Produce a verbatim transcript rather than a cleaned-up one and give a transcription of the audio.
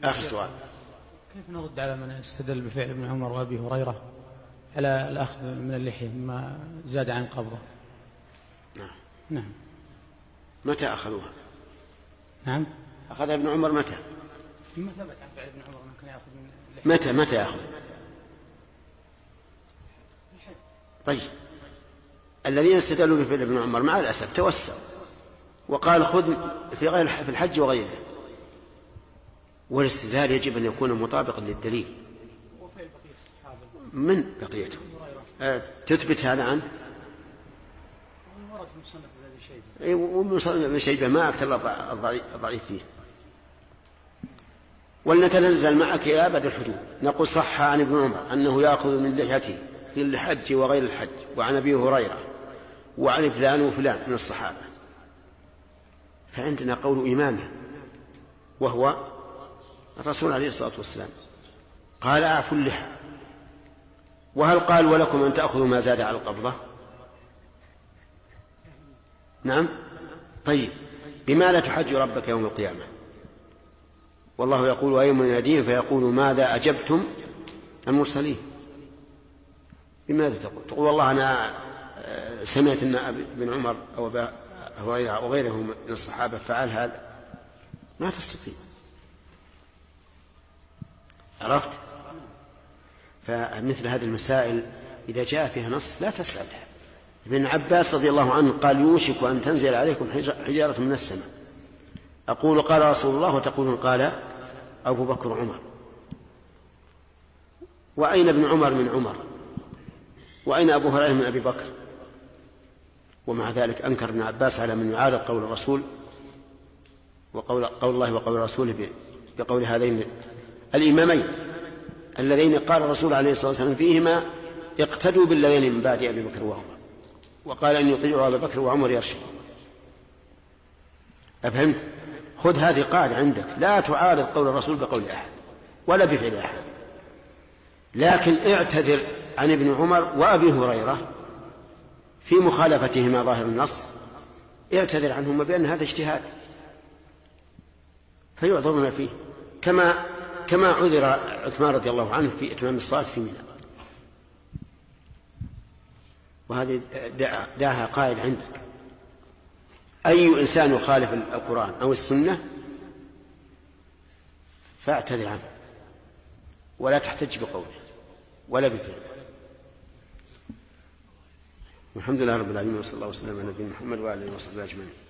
آخر سؤال. كيف نرد على من استدل بفعل ابن عمر وأبي هريرة على الأخذ من اللحية ما زاد عن قبضه؟ نعم. نعم. متى أخذوها؟ نعم. أخذ ابن عمر متى؟ ما ثبت عن فعل ابن عمر أنه كان يأخذ من اللحية. متى متى يأخذ؟ طيب الذين استدلوا بفعل ابن عمر مع الأسف توسعوا وقال خذ في غير في الحج وغيره، والاستدلال يجب أن يكون مطابقا للدليل. من بقيته تثبت هذا عنه؟ ومصنف ابن شيبة ما أكثر الضعيف فيه. ولنتنزل معك إلى أبد الحدود. نقول صح عن ابن عمر أنه يأخذ من لحيته في الحج وغير الحج، وعن أبي هريرة وعن فلان وفلان من الصحابة. فعندنا قول إمامه وهو الرسول عليه الصلاة والسلام قال أعفوا اللحى. وهل قال ولكم أن تأخذوا ما زاد على القبضة؟ نعم. طيب بماذا تحج ربك يوم القيامة؟ والله يقول ويوم يناديهم فيقول ماذا أجبتم المرسلين. بماذا تقول؟ تقول والله أنا سمعت أن ابن عمر أو أبا هريرة وغيره من الصحابة فعل هذا. ما تستطيع. عرفت؟ فمثل هذه المسائل إذا جاء فيها نص لا تسألها. ابن عباس رضي الله عنه قال يوشك أن تنزل عليكم حجارة من السماء، أقول قال رسول الله وتقولون قال أبو بكر وعمر. وأين ابن عمر من عمر؟ وأين أبو هريرة من أبي بكر؟ ومع ذلك أنكر ابن عباس على من يعارض قول الرسول وقول قول الله وقول رسوله بقول هذين الإمامين اللذين قال الرسول عليه الصلاة والسلام فيهما اقتدوا بالذين من بعد أبي بكر وعمر، وقال أن يطيعوا أبي بكر وعمر يرشد. أفهمت؟ خذ هذه قاعدة عندك، لا تعارض قول الرسول بقول أحد ولا بفعل أحد، لكن اعتذر عن ابن عمر وأبي هريرة في مخالفتهما ظاهر النص، اعتذر عنهما بأن هذا اجتهاد فيعذر ما فيه، كما كما عذر عثمان رضي الله عنه في إتمام الصلاة في منى. وهذه دعها قائد عندك. أي إنسان يخالف القرآن أو السنة فاعتذر عنه ولا تحتج بقوله ولا بفعله. والحمد لله رب العالمين، وصلى الله وسلم على نبينا محمد وعلى آله وصحبه أجمعين.